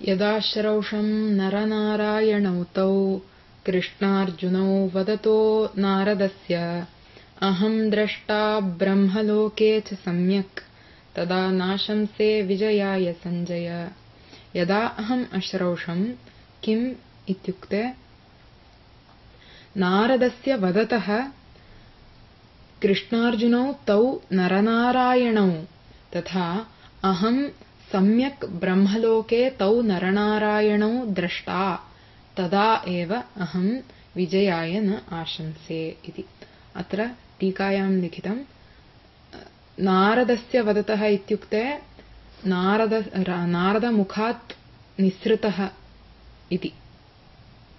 यदा श्रौषं नरनारायणौ तौ कृष्णार्जुनौ वदतो नारदस्य अहं द्रष्टा ब्रह्मलोके च सम्यक् तदा नाशंसे विजयाय संजय। यदा अहम् अश्रौषं किम् इत्युक्ते नारदस्य वदतः कृष्णार्जुनौ तौ नरनारायणौ तथा अहं सम्यक् ब्रह्मलोके तौ नरनारायणौ द्रष्टा तदा एव अहं विजयाय न आशंसे इति। अत्र टीकायां लिखितं नारदस्य वदतः इत्युक्ते नारदमुखात् निसृतः इति।